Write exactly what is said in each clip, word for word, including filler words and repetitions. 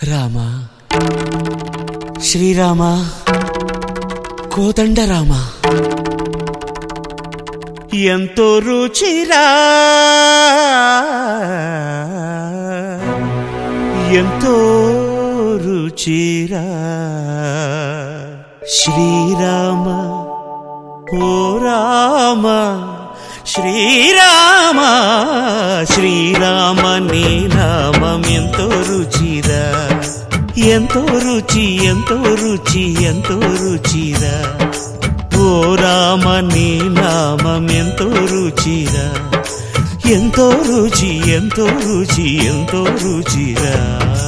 రామ శ్రీరామ కోదండ రామ ఎంతో రుచిరా ఎంతో రుచిరా శ్రీరామ ఓ రామ శ్రీరామ శ్రీరామ నీ నామం ఎంతో రుచిరా ఎంతో రుచి ఎంతో రుచి ఎంతో రుచిరా ఓ రామ నీ నామం ఎంతో రుచిరా ఎంతో రుచి ఎంతో రుచి ఎంతో రుచిరా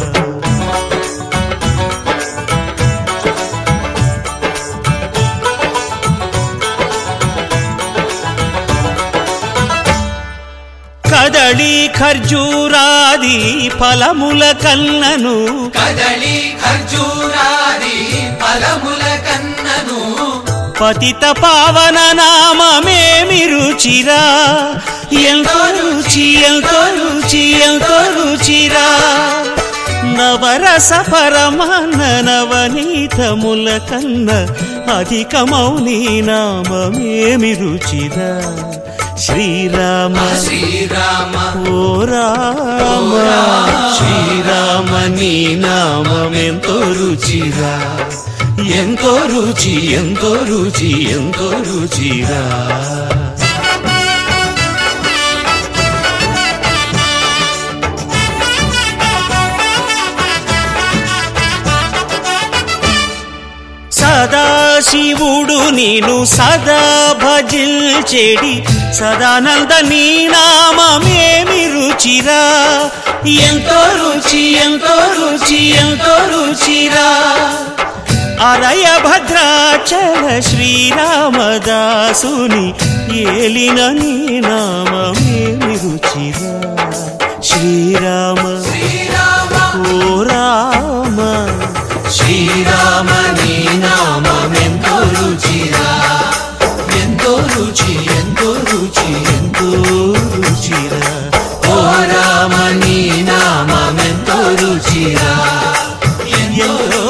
కదళి ఖర్జూరాది ఫలముల కన్నను కదళి ఖర్జూరాది ఫలముల కన్నను పతిత పావన నామమేమి రుచిరా ఎంతో రుచి ఎంతో రుచి ఎంతో రుచిరా నవరస పరమాన్న నవనీతముల కన్న అధికమౌని నామమేమి రుచిరా శ్రీరామ శ్రీరామ ఓ రామ శ్రీరామ నీ నామం ఎంతో రుచిరా ఎంతో రుచి ఎంతో రుచి ఎంతో రుచిరా సదాశివుడు నీను సదా భజిల్చెడి సదానంద నీ నామమేమి రుచిరా ఎంతో రుచి ఎంతో రుచి ఎంతో రుచిరా అరయ భద్రాచల శ్రీరామదాసుని ఏలిన నీ నామమేమి రుచిరా శ్రీరామ ఓ రామ శ్రీరామ నీ నామం ఎంతో రుచిరా ఎంతో రుచి ఎంతో రుచి ఎంతో రుచిరా ఓ రామ నీ నామం ఎంతో రుచిరా ఎంతో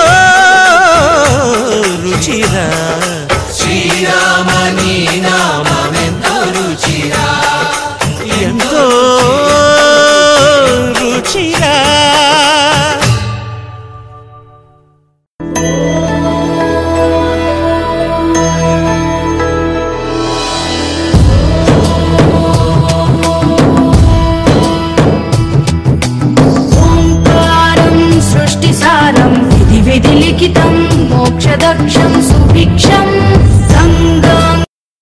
రుచిరా శ్రీరామ నీ నామం ఎంతో రుచిరా ఎంతో రుచిరా సృష్టిసారం విధి విధి లిఖితం మోక్షదక్షం సుభిక్షం